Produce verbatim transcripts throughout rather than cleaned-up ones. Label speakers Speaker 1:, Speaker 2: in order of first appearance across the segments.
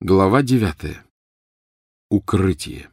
Speaker 1: Глава девятая. Укрытие.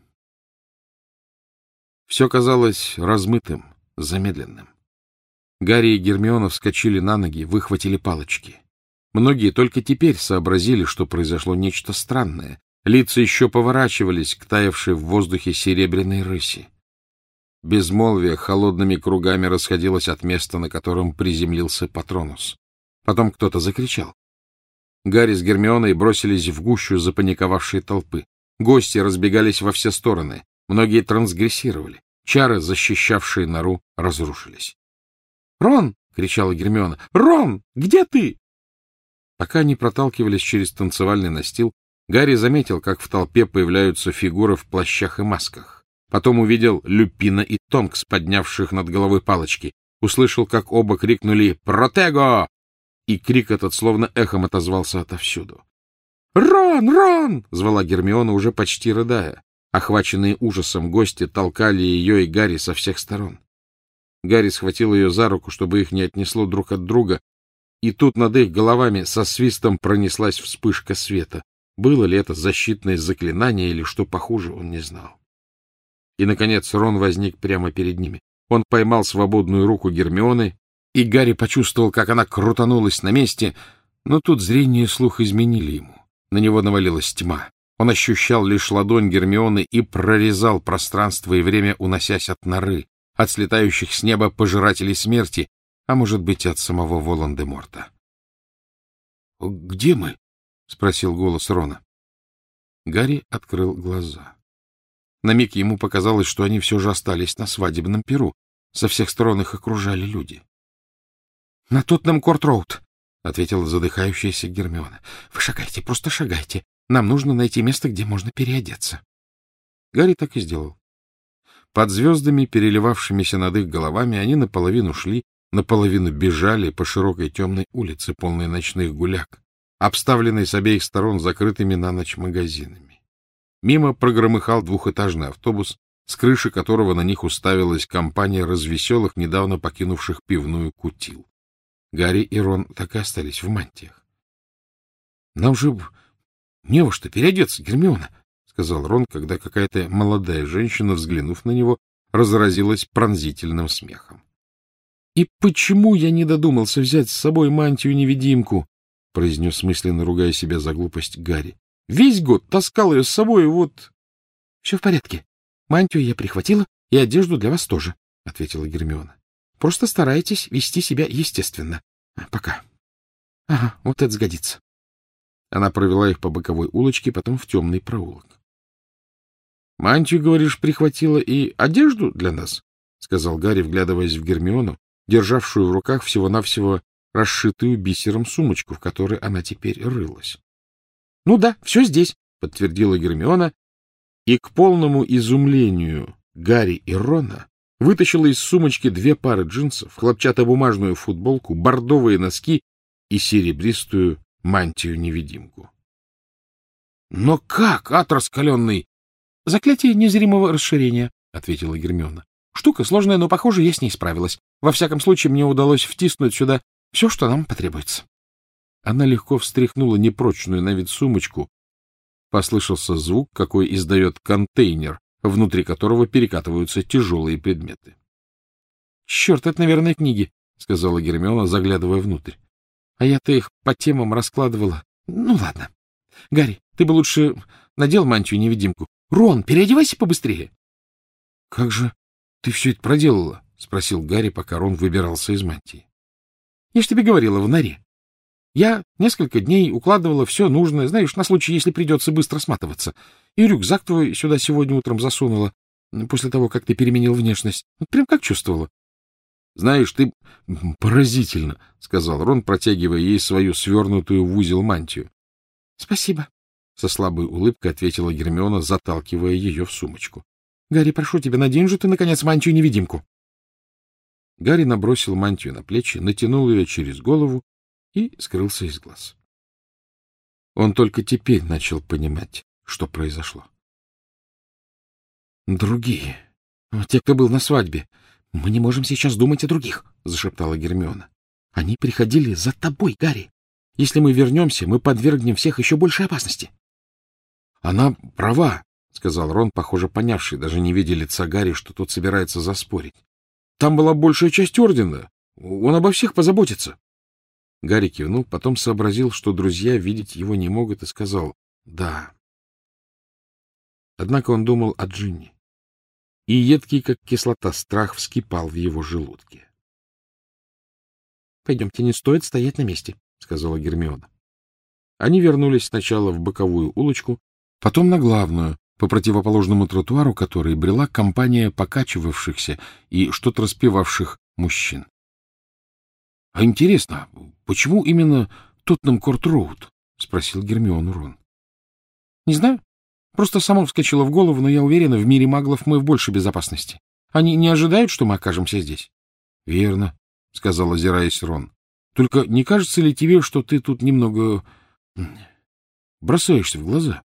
Speaker 1: Все казалось размытым, замедленным. Гарри и Гермиона вскочили на ноги, выхватили палочки. Многие только теперь сообразили, что произошло нечто странное. Лица еще поворачивались к таявшей в воздухе серебряной рыси. Безмолвие холодными кругами расходилось от места, на котором приземлился Патронус. Потом кто-то закричал. Гарри с Гермионой бросились в гущу запаниковавшей толпы. Гости разбегались во все стороны. Многие трансгрессировали. Чары, защищавшие нору, разрушились. «Рон!» — кричала Гермиона. «Рон! Где ты?» Пока они проталкивались через танцевальный настил, Гарри заметил, как в толпе появляются фигуры в плащах и масках. Потом увидел Люпина и Тонкс, поднявших над головой палочки. Услышал, как оба крикнули «Протего!» И крик этот словно эхом отозвался отовсюду. «Рон! Рон!» — звала Гермиона, уже почти рыдая. Охваченные ужасом гости толкали ее и Гарри со всех сторон. Гарри схватил ее за руку, чтобы их не отнесло друг от друга, и тут над их головами со свистом пронеслась вспышка света. Было ли это защитное заклинание или что похуже, он не знал. И, наконец, Рон возник прямо перед ними. Он поймал свободную руку Гермионы, и Гарри почувствовал, как она крутанулась на месте, но тут зрение и слух изменили ему. На него навалилась тьма. Он ощущал лишь ладонь Гермионы и прорезал пространство и время, уносясь от норы, от слетающих с неба пожирателей смерти, а может быть, от самого Волан-де-Морта. — Где мы? — спросил голос Рона. Гарри открыл глаза. На миг ему показалось, что они все же остались на свадебном пиру. Со всех сторон их окружали люди. — На Тоттенхэм Корт-роуд, — ответила задыхающаяся Гермиона. — Вы шагайте, просто шагайте. Нам нужно найти место, где можно переодеться. Гарри так и сделал. Под звездами, переливавшимися над их головами, они наполовину шли, наполовину бежали по широкой темной улице, полной ночных гуляк, обставленной с обеих сторон закрытыми на ночь магазинами. Мимо прогромыхал двухэтажный автобус, с крыши которого на них уставилась компания развеселых, недавно покинувших пивную Кутил. Гарри и Рон так и остались в мантиях. — Нам же не во что переодеться, Гермиона, — сказал Рон, когда какая-то молодая женщина, взглянув на него, разразилась пронзительным смехом. — И почему я не додумался взять с собой мантию-невидимку? — произнес мысленно, ругая себя за глупость Гарри. — Весь год таскал ее с собой, и вот... — Все в порядке. Мантию я прихватила, и одежду для вас тоже, — ответила Гермиона. — Просто старайтесь вести себя естественно. Пока. Ага, вот это сгодится. Она провела их по боковой улочке, потом в темный проулок. — Мантию, говоришь, прихватила и одежду для нас? — сказал Гарри, вглядываясь в Гермиону, державшую в руках всего-навсего расшитую бисером сумочку, в которой она теперь рылась. — Ну да, все здесь, — подтвердила Гермиона, и к полному изумлению Гарри и Рона вытащила из сумочки две пары джинсов, хлопчатобумажную футболку, бордовые носки и серебристую мантию-невидимку. — Но как, ад раскаленный? — Заклятие незримого расширения, — ответила Гермиона. — Штука сложная, но, похоже, я с ней справилась. Во всяком случае, мне удалось втиснуть сюда все, что нам потребуется. Она легко встряхнула непрочную на вид сумочку. Послышался звук, какой издает контейнер, внутри которого перекатываются тяжелые предметы. — Черт, это, наверное, книги, — сказала Гермиона, заглядывая внутрь. — А я-то их по темам раскладывала. Ну, ладно. Гарри, ты бы лучше надел мантию-невидимку. Рон, переодевайся побыстрее. — Как же ты все это проделала? — спросил Гарри, пока Рон выбирался из мантии. — Я ж тебе говорила, в норе. Я несколько дней укладывала все нужное, знаешь, на случай, если придется быстро сматываться. И рюкзак твой сюда сегодня утром засунула, после того, как ты переменил внешность. Прям как чувствовала. — Знаешь, ты поразительно, — сказал Рон, протягивая ей свою свернутую в узел мантию. — Спасибо, — со слабой улыбкой ответила Гермиона, заталкивая ее в сумочку. — Гарри, прошу тебя, надень же ты, наконец, мантию-невидимку. Гарри набросил мантию на плечи, натянул ее через голову и скрылся из глаз. Он только теперь начал понимать, что произошло. — Другие, те, кто был на свадьбе. Мы не можем сейчас думать о других, — зашептала Гермиона. — Они приходили за тобой, Гарри. Если мы вернемся, мы подвергнем всех еще большей опасности. — Она права, — сказал Рон, похоже, понявший, даже не видя лица Гарри, что тот собирается заспорить. — Там была большая часть ордена. Он обо всех позаботится. Гарри кивнул, потом сообразил, что друзья видеть его не могут, и сказал «да». Однако он думал о Джинни, и едкий, как кислота, страх вскипал в его желудке. — Пойдемте, не стоит стоять на месте, — сказала Гермиона. Они вернулись сначала в боковую улочку, потом на главную, по противоположному тротуару которой брела компания покачивавшихся и что-то распевавших мужчин. — А интересно, почему именно Тоттенхам-Корт-Роуд? — спросил Гермиону Рон. — Не знаю. Просто само вскочило в голову, но я уверена, в мире маглов мы в большей безопасности. Они не ожидают, что мы окажемся здесь? — Верно, — сказал, озираясь Рон. — Только не кажется ли тебе, что ты тут немного бросаешься в глаза?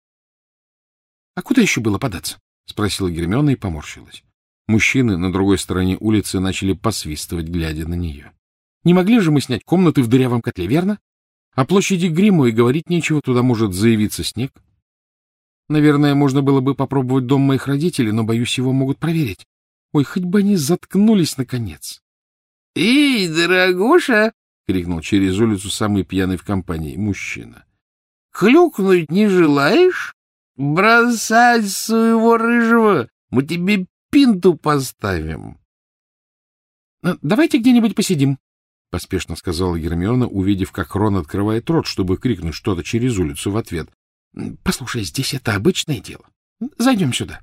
Speaker 1: — А куда еще было податься? — спросила Гермиона и поморщилась. Мужчины на другой стороне улицы начали посвистывать, глядя на нее. — Не могли же мы снять комнаты в дырявом котле, верно? О площади Гриммо и говорить нечего, туда может заявиться снег. Наверное, можно было бы попробовать дом моих родителей, но, боюсь, его могут проверить. Ой, хоть бы они заткнулись, наконец. — Эй, дорогуша! — крикнул через улицу самый пьяный в компании мужчина. — Хлюкнуть не желаешь? Бросать своего рыжего! Мы тебе пинту поставим. — Давайте где-нибудь посидим, — поспешно сказала Гермиона, увидев, как Рон открывает рот, чтобы крикнуть что-то через улицу в ответ. — Послушай, здесь это обычное дело. Зайдем сюда.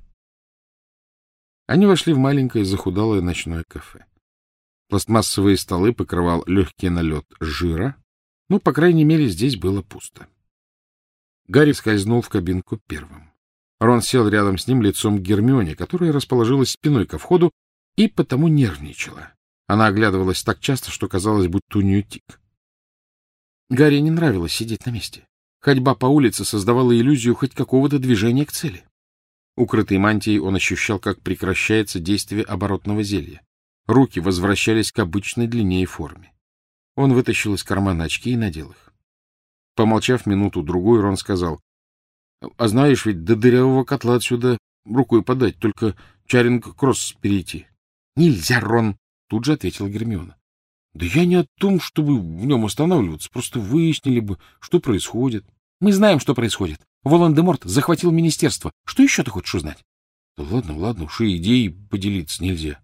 Speaker 1: Они вошли в маленькое захудалое ночное кафе. Пластмассовые столы покрывал легкий налет жира, но, по крайней мере, здесь было пусто. Гарри скользнул в кабинку первым. Рон сел рядом с ним лицом к Гермионе, которая расположилась спиной ко входу и потому нервничала. Она оглядывалась так часто, что казалось, будто у нее тик. Гарри не нравилось сидеть на месте. Ходьба по улице создавала иллюзию хоть какого-то движения к цели. Укрытый мантией он ощущал, как прекращается действие оборотного зелья. Руки возвращались к обычной длине и форме. Он вытащил из кармана очки и надел их. Помолчав минуту-другую, Рон сказал: — А знаешь, ведь до дырявого котла отсюда рукой подать, только Чаринг-Кросс перейти. — Нельзя, Рон! — тут же ответила Гермиона. — Да я не о том, чтобы в нем останавливаться, просто выяснили бы, что происходит. — Мы знаем, что происходит. Волан-де-Морт захватил министерство. Что еще ты хочешь узнать? — Да ладно, ладно, уж и идеей поделиться нельзя.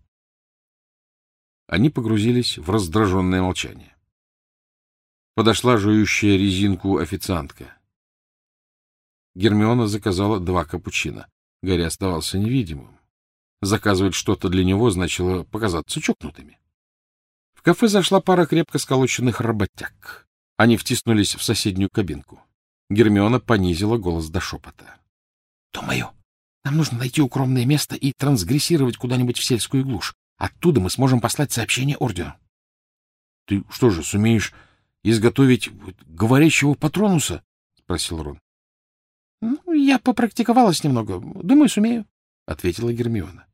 Speaker 1: Они погрузились в раздраженное молчание. Подошла жующая резинку официантка. Гермиона заказала два капучино. Гарри оставался невидимым. Заказывать что-то для него значило показаться чокнутыми. В кафе зашла пара крепко сколоченных работяг. Они втиснулись в соседнюю кабинку. Гермиона понизила голос до шепота. — Думаю, нам нужно найти укромное место и трансгрессировать куда-нибудь в сельскую глушь. Оттуда мы сможем послать сообщение ордену. — Ты что же, сумеешь изготовить говорящего патронуса? — спросил Рон. — Ну, я попрактиковалась немного. Думаю, сумею, — ответила Гермиона.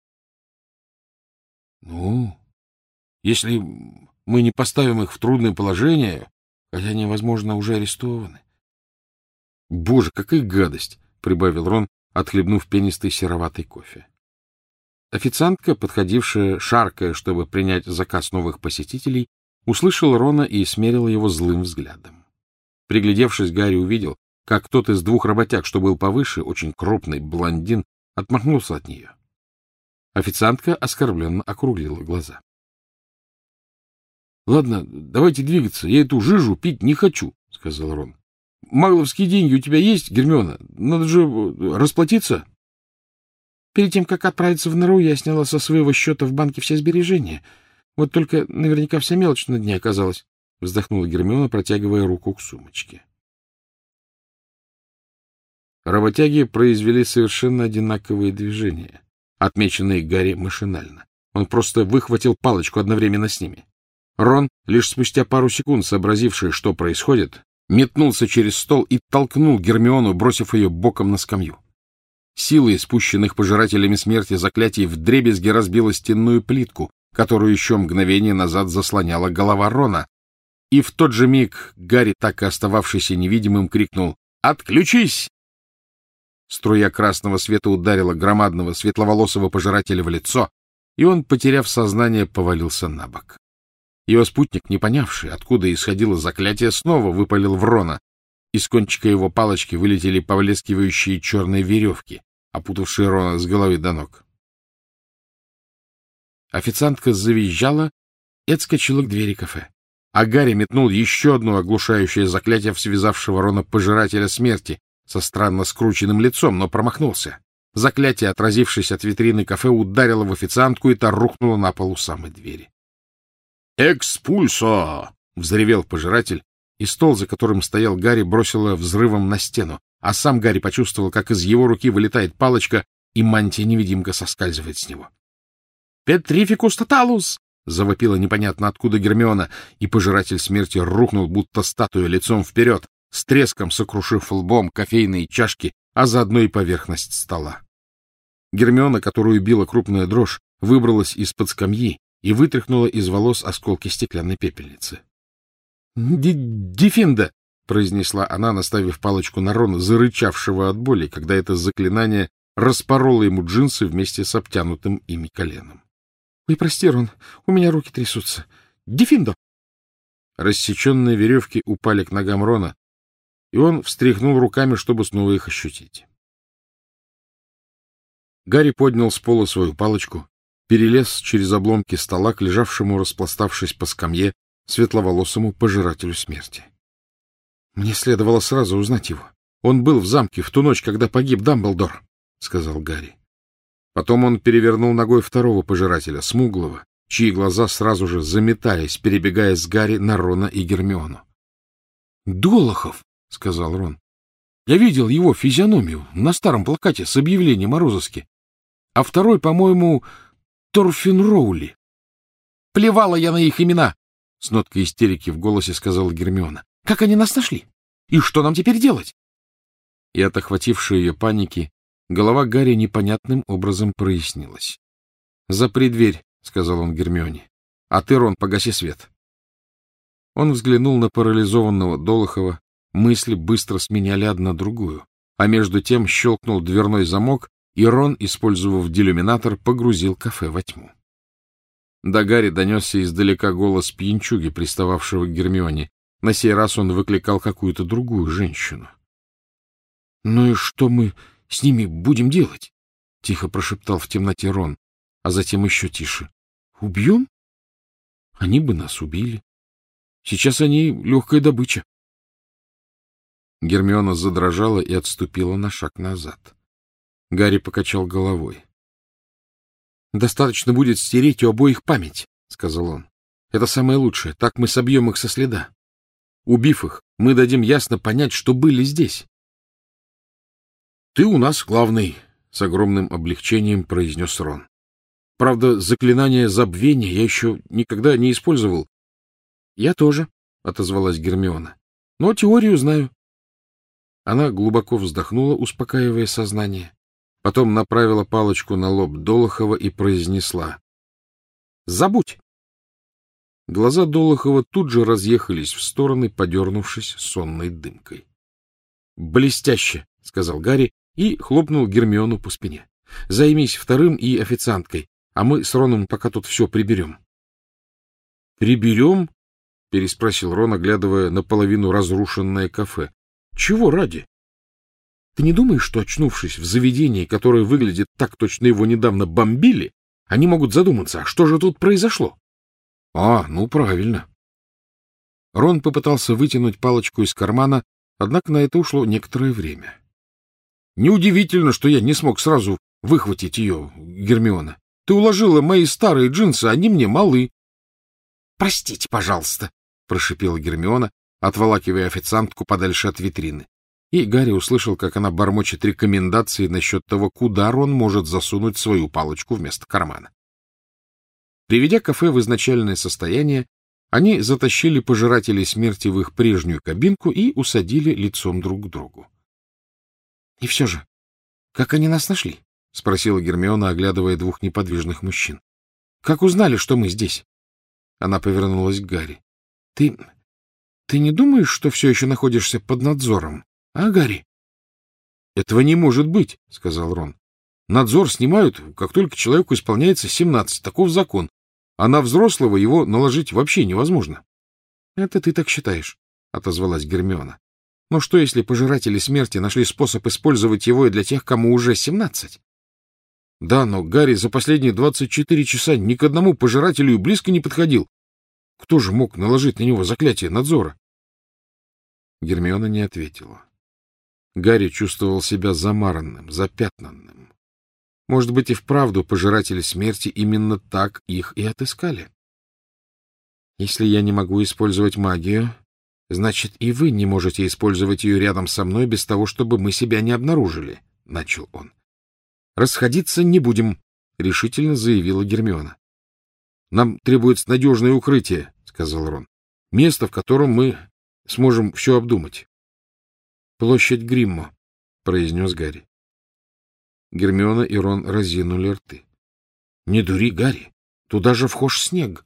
Speaker 1: — Ну, если мы не поставим их в трудное положение, хотя они, возможно, уже арестованы. — Боже, какая гадость! — прибавил Рон, отхлебнув пенистый сероватый кофе. Официантка, подходившая, шаркая, чтобы принять заказ новых посетителей, услышала Рона и смерила его злым взглядом. Приглядевшись, Гарри увидел, как тот из двух работяг, что был повыше, очень крупный блондин, отмахнулся от нее. Официантка оскорбленно округлила глаза. — Ладно, давайте двигаться, я эту жижу пить не хочу, — сказал Рон. — Магловские деньги у тебя есть, Гермиона? Надо же расплатиться. Перед тем, как отправиться в нору, я сняла со своего счета в банке все сбережения. Вот только наверняка вся мелочь на дне оказалась, — вздохнула Гермиона, протягивая руку к сумочке. Работяги произвели совершенно одинаковые движения, отмеченные Гарри машинально. Он просто выхватил палочку одновременно с ними. Рон, лишь спустя пару секунд сообразивший, что происходит, метнулся через стол и толкнул Гермиону, бросив ее боком на скамью. Силой спущенных пожирателями смерти заклятий вдребезги разбила стенную плитку, которую еще мгновение назад заслоняла голова Рона. И в тот же миг Гарри, так и остававшийся невидимым, крикнул: «Отключись!» Струя красного света ударила громадного светловолосого пожирателя в лицо, и он, потеряв сознание, повалился на бок. Его спутник, не понявший, откуда исходило заклятие, снова выпалил в Рона. Из кончика его палочки вылетели повлескивающие черные веревки, опутавшие Рона с головы до ног. Официантка завизжала и отскочила к двери кафе. А Гарри метнул еще одно оглушающее заклятие в связавшего Рона пожирателя смерти со странно скрученным лицом, но промахнулся. Заклятие, отразившись от витрины кафе, ударило в официантку, и та рухнула на пол у самой двери. «Экспульсо!» — взревел пожиратель, и стол, за которым стоял Гарри, бросило взрывом на стену, а сам Гарри почувствовал, как из его руки вылетает палочка, и мантия-невидимка соскальзывает с него. «Петрификус тоталус!» — завопила непонятно откуда Гермиона, и пожиратель смерти рухнул, будто статуя, лицом вперед, с треском сокрушив лбом кофейные чашки, а заодно и поверхность стола. Гермиона, которую била крупная дрожь, выбралась из-под скамьи и вытряхнула из волос осколки стеклянной пепельницы. «Дифинда!» — произнесла она, наставив палочку на Рона, зарычавшего от боли, когда это заклинание распороло ему джинсы вместе с обтянутым ими коленом. — Ой, прости, Рон, у меня руки трясутся. Дифиндо! Рассеченные веревки упали к ногам Рона, и он встряхнул руками, чтобы снова их ощутить. Гарри поднял с пола свою палочку, перелез через обломки стола к лежавшему, распластавшись по скамье, светловолосому пожирателю смерти. — Мне следовало сразу узнать его. Он был в замке в ту ночь, когда погиб Дамблдор, — сказал Гарри. Потом он перевернул ногой второго пожирателя, смуглого, чьи глаза сразу же заметались, перебегая с Гарри на Рона и Гермиону. — Долохов, — сказал Рон. — Я видел его физиономию на старом плакате с объявлением о розыске. А второй, по-моему, Торфин Роули. — Плевала я на их имена! — с ноткой истерики в голосе сказала Гермиона. — Как они нас нашли? И что нам теперь делать? И от охватившей ее паники голова Гарри непонятным образом прояснилась. — Запри дверь, — сказал он Гермионе. — А ты, Рон, погаси свет. Он взглянул на парализованного Долохова. Мысли быстро сменяли одна другую, а между тем щелкнул дверной замок, и Рон, использовав делюминатор, погрузил кафе во тьму. До Гарри донесся издалека голос пьянчуги, пристававшего к Гермионе. На сей раз он выкликал какую-то другую женщину. — Ну и что мы с ними будем делать? — тихо прошептал в темноте Рон, а затем еще тише. — Убьем? Они бы нас убили. Сейчас они легкая добыча. Гермиона задрожала и отступила на шаг назад. Гарри покачал головой. — Достаточно будет стереть у обоих память, — сказал он. — Это самое лучшее, так мы собьем их со следа. Убив их, мы дадим ясно понять, что были здесь. — Ты у нас главный, — с огромным облегчением произнес Рон. — Правда, заклинание забвения я еще никогда не использовал. — Я тоже, — отозвалась Гермиона. — Но теорию знаю. Она глубоко вздохнула, успокаивая сознание. Потом направила палочку на лоб Долохова и произнесла: — Забудь! Глаза Долохова тут же разъехались в стороны, подернувшись сонной дымкой. — Блестяще! — сказал Гарри и хлопнул Гермиону по спине. — Займись вторым и официанткой, а мы с Роном пока тут все приберем. — Приберем? — переспросил Рон, оглядывая наполовину разрушенное кафе. — Чего ради? Ты не думаешь, что, очнувшись в заведении, которое выглядит так, точно его недавно бомбили, они могут задуматься, а что же тут произошло? — А, ну правильно. Рон попытался вытянуть палочку из кармана, однако на это ушло некоторое время. — Неудивительно, что я не смог сразу выхватить ее, Гермиона. Ты уложила мои старые джинсы, они мне малы. — Простите, пожалуйста, — прошипела Гермиона, отволакивая официантку подальше от витрины. И Гарри услышал, как она бормочет рекомендации насчет того, куда Рон может засунуть свою палочку вместо кармана. Приведя кафе в изначальное состояние, они затащили пожирателей смерти в их прежнюю кабинку и усадили лицом друг к другу. — И все же, как они нас нашли? — спросила Гермиона, оглядывая двух неподвижных мужчин. — Как узнали, что мы здесь? Она повернулась к Гарри. — Ты... ты не думаешь, что все еще находишься под надзором? — А, Гарри? — Этого не может быть, — сказал Рон. — Надзор снимают, как только человеку исполняется семнадцать. Таков закон. А на взрослого его наложить вообще невозможно. — Это ты так считаешь, — отозвалась Гермиона. — Но что, если пожиратели смерти нашли способ использовать его и для тех, кому уже семнадцать? — Да, но Гарри за последние двадцать четыре часа ни к одному пожирателю и близко не подходил. Кто же мог наложить на него заклятие надзора? Гермиона не ответила. Гарри чувствовал себя замаранным, запятнанным. Может быть, и вправду пожиратели смерти именно так их и отыскали. — Если я не могу использовать магию, значит, и вы не можете использовать ее рядом со мной без того, чтобы мы себя не обнаружили, — начал он. — Расходиться не будем, — решительно заявила Гермиона. — Нам требуется надежное укрытие, — сказал Рон. — Место, в котором мы сможем все обдумать. — Площадь Гриммо, — произнес Гарри. Гермиона и Рон разинули рты. — Не дури, Гарри, туда же вхож снег.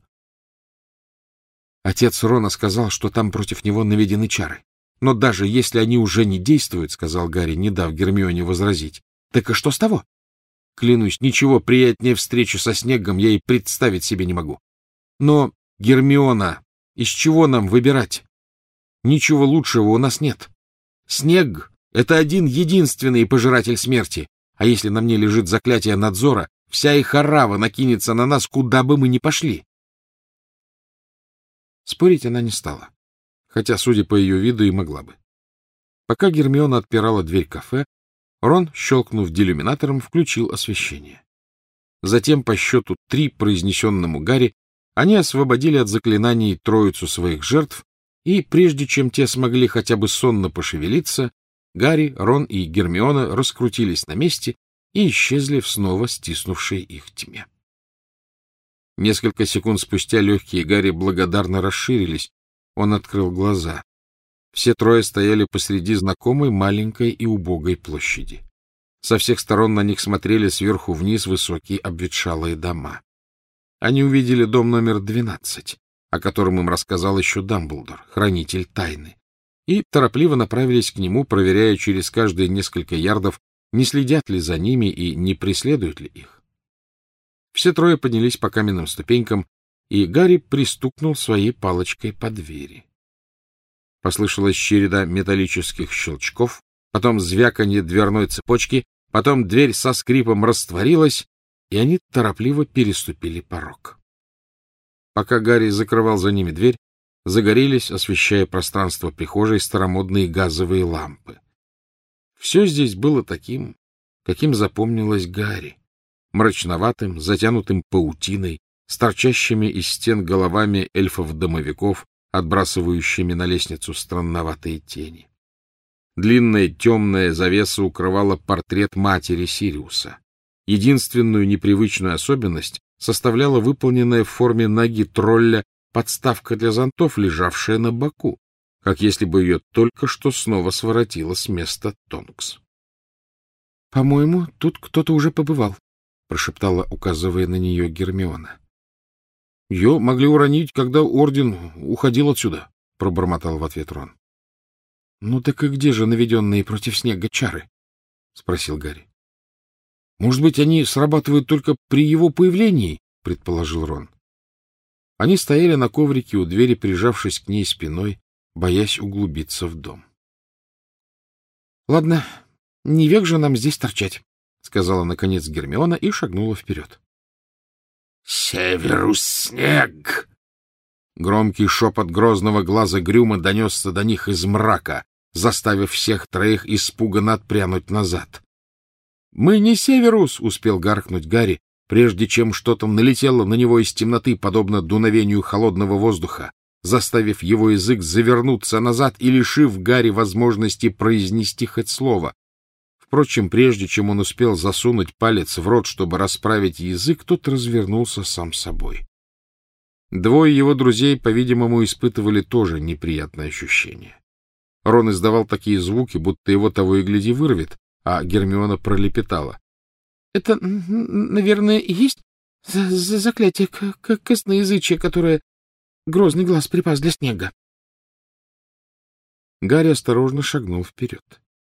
Speaker 1: Отец Рона сказал, что там против него наведены чары. Но даже если они уже не действуют, — сказал Гарри, не дав Гермионе возразить, — так и что с того? Клянусь, ничего приятнее встречи со снегом я и представить себе не могу. Но, Гермиона, из чего нам выбирать? Ничего лучшего у нас нет. Снег — это один единственный пожиратель смерти, а если на мне лежит заклятие надзора, вся их орава накинется на нас, куда бы мы ни пошли. Спорить она не стала, хотя, судя по ее виду, и могла бы. Пока Гермиона отпирала дверь кафе, Рон, щелкнув делюминатором, включил освещение. Затем, по счету три, произнесенному Гарри, они освободили от заклинаний троицу своих жертв, и, прежде чем те смогли хотя бы сонно пошевелиться, Гарри, Рон и Гермиона раскрутились на месте и исчезли в снова стиснувшей их тьме. Несколько секунд спустя легкие Гарри благодарно расширились. Он открыл глаза. Все трое стояли посреди знакомой маленькой и убогой площади. Со всех сторон на них смотрели сверху вниз высокие обветшалые дома. Они увидели дом номер двенадцать, о котором им рассказал еще Дамблдор, хранитель тайны, и торопливо направились к нему, проверяя через каждые несколько ярдов, не следят ли за ними и не преследуют ли их. Все трое поднялись по каменным ступенькам, и Гарри пристукнул своей палочкой по двери. Послышалась череда металлических щелчков, потом звяканье дверной цепочки, потом дверь со скрипом растворилась, и они торопливо переступили порог. Пока Гарри закрывал за ними дверь, загорелись, освещая пространство прихожей, старомодные газовые лампы. Все здесь было таким, каким запомнилось Гарри, мрачноватым, затянутым паутиной, с торчащими из стен головами эльфов-домовиков, отбрасывающими на лестницу странноватые тени. Длинная темная завеса укрывала портрет матери Сириуса. Единственную непривычную особенность составляла выполненная в форме ноги тролля подставка для зонтов, лежавшая на боку, как если бы ее только что снова своротила с места Тонкс. — По-моему, тут кто-то уже побывал, — прошептала, указывая на нее Гермиона. — Ее могли уронить, когда орден уходил отсюда, — пробормотал в ответ Рон. — Ну так и где же наведенные против снега чары? — спросил Гарри. — Может быть, они срабатывают только при его появлении, — предположил Рон. Они стояли на коврике у двери, прижавшись к ней спиной, боясь углубиться в дом. — Ладно, не век же нам здесь торчать, — сказала, наконец, Гермиона и шагнула вперед. — Северус снег! Громкий шепот грозного глаза Грюма донесся до них из мрака, заставив всех троих испуганно отпрянуть назад. — Мы не Северус! — успел гаркнуть Гарри, прежде чем что-то налетело на него из темноты, подобно дуновению холодного воздуха, заставив его язык завернуться назад и лишив Гарри возможности произнести хоть слово. Впрочем, прежде чем он успел засунуть палец в рот, чтобы расправить язык, тот развернулся сам собой. Двое его друзей, по-видимому, испытывали тоже неприятное ощущение. Рон издавал такие звуки, будто его того и гляди вырвет, а Гермиона пролепетала. — Это, наверное, и есть заклятие косноязычия, которое грозный глаз припас для снега. Гарри осторожно шагнул вперед.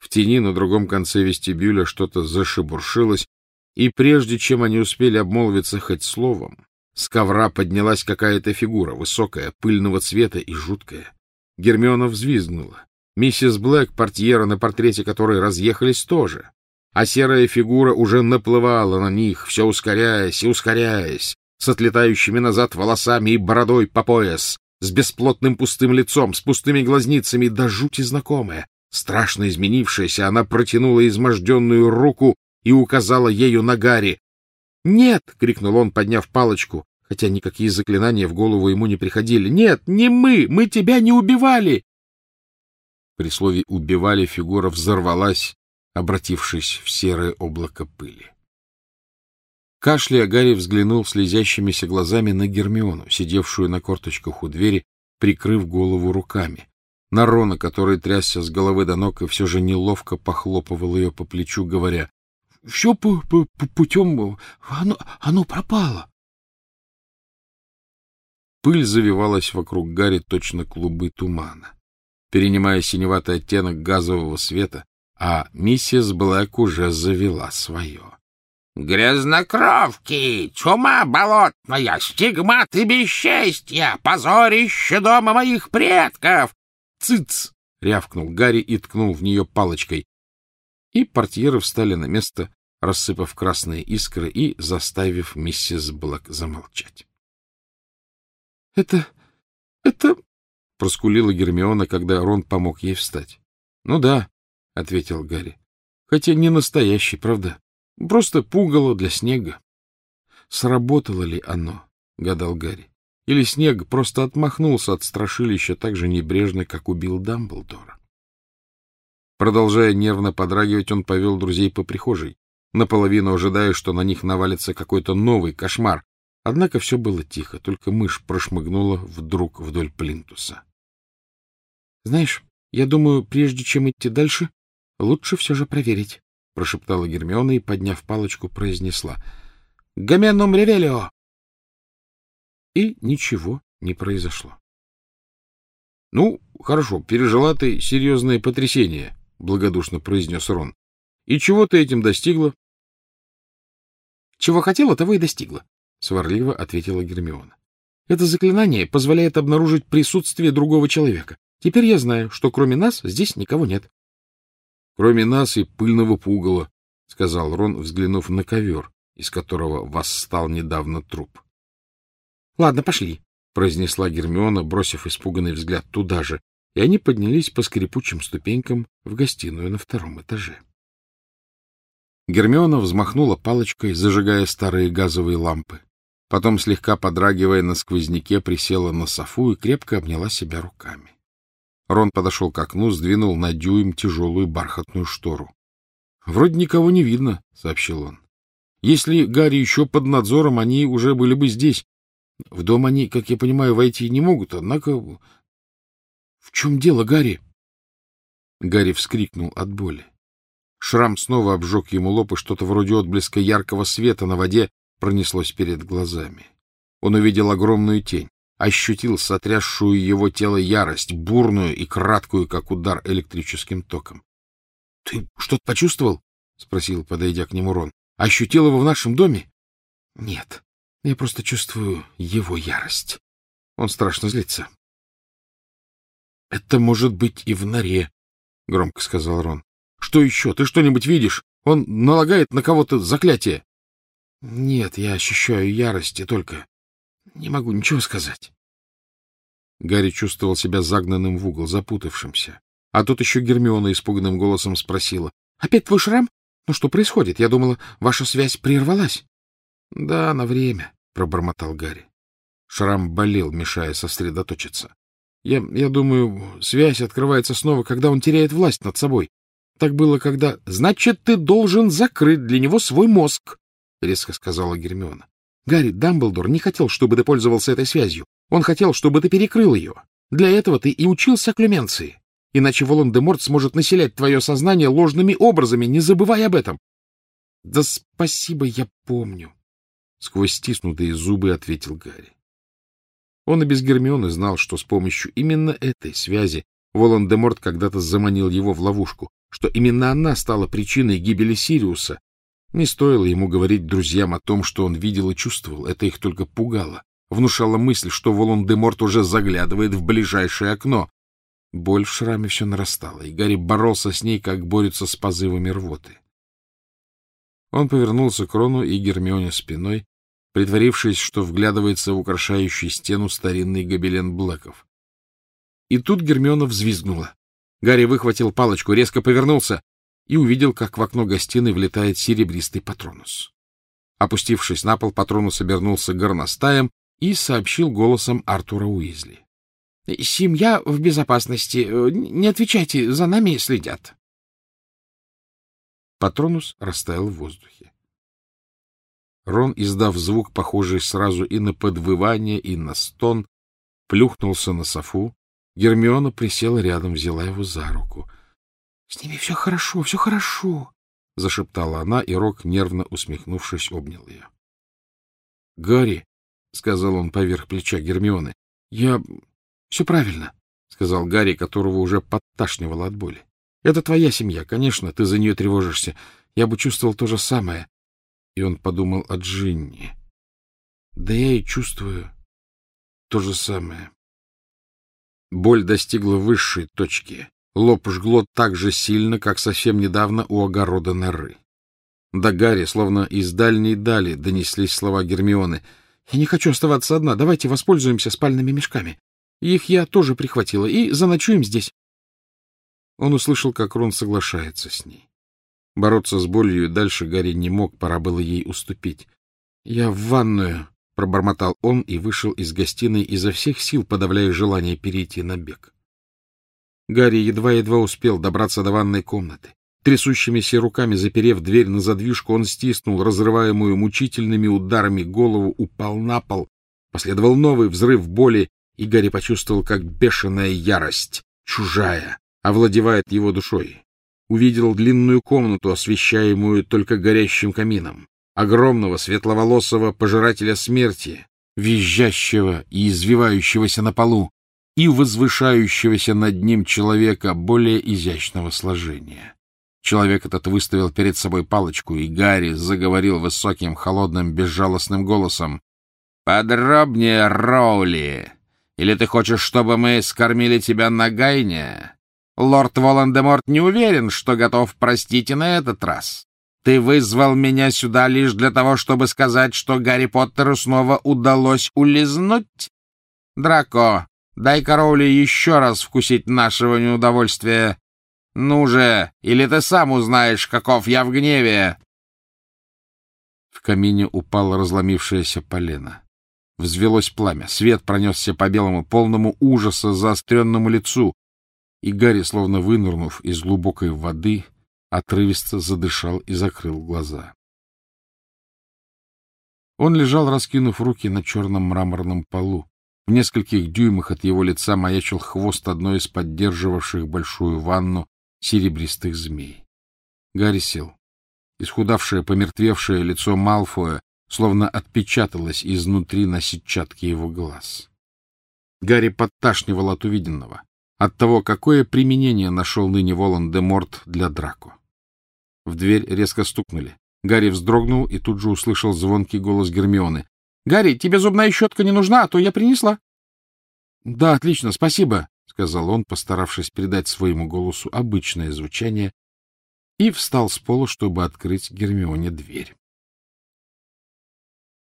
Speaker 1: В тени на другом конце вестибюля что-то зашебуршилось, и прежде чем они успели обмолвиться хоть словом, с ковра поднялась какая-то фигура, высокая, пыльного цвета и жуткая. Гермиона взвизгнула. Миссис Блэк, портьера, на портрете которой разъехались, тоже. А серая фигура уже наплывала на них, все ускоряясь и ускоряясь, с отлетающими назад волосами и бородой по пояс, с бесплотным пустым лицом, с пустыми глазницами, до жути знакомая. Страшно изменившаяся, она протянула изможденную руку и указала ею на Гарри. «Нет!» — крикнул он, подняв палочку, хотя никакие заклинания в голову ему не приходили. «Нет, не мы! Мы тебя не убивали!» При слове «убивали» фигура взорвалась, обратившись в серое облако пыли. Кашляя, Гарри взглянул слезящимися глазами на Гермиону, сидевшую на корточках у двери, прикрыв голову руками, на Рона, который трясся с головы до ног и все же неловко похлопывал ее по плечу, говоря: — Все по, по, по путем... Оно, оно пропало. Пыль завивалась вокруг Гарри точно клубы тумана, перенимая синеватый оттенок газового света, а миссис Блэк уже завела свое. — Грязнокровки, чума болотная, стигматы бесчестья, позорище дома моих предков! — Цыц! — рявкнул Гарри и ткнул в нее палочкой. И портьеры встали на место, рассыпав красные искры и заставив миссис Блэк замолчать. — Это... это... — проскулила Гермиона, когда Рон помог ей встать. — Ну да, — ответил Гарри. — Хотя не настоящий, правда? Просто пугало для снега. Сработало ли оно, — гадал Гарри, — или снег просто отмахнулся от страшилища так же небрежно, как убил Дамблдора? Продолжая нервно подрагивать, он повел друзей по прихожей, наполовину ожидая, что на них навалится какой-то новый кошмар. Однако все было тихо, только мышь прошмыгнула вдруг вдоль плинтуса. — Знаешь, я думаю, прежде чем идти дальше, лучше все же проверить, — прошептала Гермиона и, подняв палочку, произнесла: — Гамменум ревелио! И ничего не произошло. — Ну, хорошо, пережила ты серьезное потрясение, — благодушно произнес Рон. — И чего ты этим достигла? — Чего хотела, того и достигла, — сварливо ответила Гермиона. — Это заклинание позволяет обнаружить присутствие другого человека. Теперь я знаю, что кроме нас здесь никого нет. — Кроме нас и пыльного пугала, — сказал Рон, взглянув на ковер, из которого восстал недавно труп. — Ладно, пошли, — произнесла Гермиона, бросив испуганный взгляд туда же, и они поднялись по скрипучим ступенькам в гостиную на втором этаже. Гермиона взмахнула палочкой, зажигая старые газовые лампы. Потом, слегка подрагивая на сквозняке, присела на софу и крепко обняла себя руками. Рон подошел к окну, сдвинул на дюйм тяжелую бархатную штору. — Вроде никого не видно, — сообщил он. — Если Гарри еще под надзором, они уже были бы здесь. В дом они, как я понимаю, войти не могут, однако... — В чем дело, Гарри? Гарри вскрикнул от боли. Шрам снова обжег ему лоб, и что-то вроде отблеска яркого света на воде пронеслось перед глазами. Он увидел огромную тень, ощутил сотрясшую его тело ярость, бурную и краткую, как удар электрическим током. — Ты что-то почувствовал? — спросил, подойдя к нему Рон. — Ощутил его в нашем доме? — Нет, я просто чувствую его ярость. Он страшно злится. — Это может быть и в норе, — громко сказал Рон. — Что еще? Ты что-нибудь видишь? Он налагает на кого-то заклятие. — Нет, я ощущаю ярость и только... Не могу ничего сказать. Гарри чувствовал себя загнанным в угол, запутавшимся. А тут еще Гермиона испуганным голосом спросила: — Опять твой шрам? Ну что происходит? Я думала, ваша связь прервалась. — Да, на время, — пробормотал Гарри. Шрам болел, мешая сосредоточиться. Я, я думаю, связь открывается снова, когда он теряет власть над собой. Так было, когда... — Значит, ты должен закрыть для него свой мозг, — резко сказала Гермиона. — Гарри, Дамблдор не хотел, чтобы ты пользовался этой связью. Он хотел, чтобы ты перекрыл ее. Для этого ты и учился окклюменции. Иначе Волан-де-Морт сможет населять твое сознание ложными образами, не забывай об этом. — Да спасибо, я помню, — сквозь стиснутые зубы ответил Гарри. Он и без Гермионы знал, что с помощью именно этой связи Волан-де-Морт когда-то заманил его в ловушку, что именно она стала причиной гибели Сириуса. Не стоило ему говорить друзьям о том, что он видел и чувствовал. Это их только пугало. Внушала мысль, что Волан-де-Морт уже заглядывает в ближайшее окно. Боль в шраме все нарастала, и Гарри боролся с ней, как борется с позывами рвоты. Он повернулся к Рону и Гермионе спиной, притворившись, что вглядывается в украшающий стену старинный гобелен Блэков. И тут Гермиона взвизгнула. Гарри выхватил палочку, резко повернулся и увидел, как в окно гостиной влетает серебристый Патронус. Опустившись на пол, Патронус обернулся горностаем и сообщил голосом Артура Уизли: — Семья в безопасности. Не отвечайте, за нами следят. Патронус растаял в воздухе. Рон, издав звук, похожий сразу и на подвывание, и на стон, плюхнулся на софу. Гермиона присела рядом, взяла его за руку. — С ними все хорошо, все хорошо, — зашептала она, и Рок, нервно усмехнувшись, обнял ее. — Гарри, — сказал он поверх плеча Гермионы, — я... — Все правильно, — сказал Гарри, которого уже подташнивало от боли. — Это твоя семья, конечно, ты за нее тревожишься. Я бы чувствовал то же самое. И он подумал о Джинни. Да я и чувствую то же самое. Боль достигла высшей точки. Лоб жгло так же сильно, как совсем недавно у огорода норы. До Гарри, словно из дальней дали, донеслись слова Гермионы. — Я не хочу оставаться одна. Давайте воспользуемся спальными мешками. Их я тоже прихватила, и заночуем здесь. Он услышал, как Рон соглашается с ней. Бороться с болью и дальше Гарри не мог, пора было ей уступить. — Я в ванную, — пробормотал он и вышел из гостиной, изо всех сил подавляя желание перейти на бег. Гарри едва-едва успел добраться до ванной комнаты. Трясущимися руками заперев дверь на задвижку, он стиснул разрываемую мучительными ударами голову, упал на пол. Последовал новый взрыв боли, и Гарри почувствовал, как бешеная ярость, чужая, овладевает его душой. Увидел длинную комнату, освещаемую только горящим камином, огромного светловолосого пожирателя смерти, визжащего и извивающегося на полу, и возвышающегося над ним человека более изящного сложения. Человек этот выставил перед собой палочку, и Гарри заговорил высоким, холодным, безжалостным голосом: — Подробнее, Роули! Или ты хочешь, чтобы мы скормили тебя на Гайне? Лорд Волан-де-Морт не уверен, что готов простить и на этот раз. Ты вызвал меня сюда лишь для того, чтобы сказать, что Гарри Поттеру снова удалось улизнуть? Драко, дай-ка Роули еще раз вкусить нашего неудовольствия. Ну же, или ты сам узнаешь, каков я в гневе. В камине упало разломившееся полено. Взвелось пламя, свет пронесся по белому, полному ужаса заостренному лицу, и Гарри, словно вынырнув из глубокой воды, отрывисто задышал и закрыл глаза. Он лежал, раскинув руки на черном мраморном полу. В нескольких дюймах от его лица маячил хвост одной из поддерживавших большую ванну серебристых змей. Гарри сел. Исхудавшее, помертвевшее лицо Малфоя словно отпечаталось изнутри на сетчатке его глаз. Гарри подташнивал от увиденного, от того, какое применение нашел ныне Волан-де-Морт для Драко. В дверь резко стукнули. Гарри вздрогнул и тут же услышал звонкий голос Гермионы. — Гарри, тебе зубная щетка не нужна, а то я принесла. — Да, отлично, спасибо, — сказал он, постаравшись придать своему голосу обычное звучание, и встал с пола, чтобы открыть Гермионе дверь.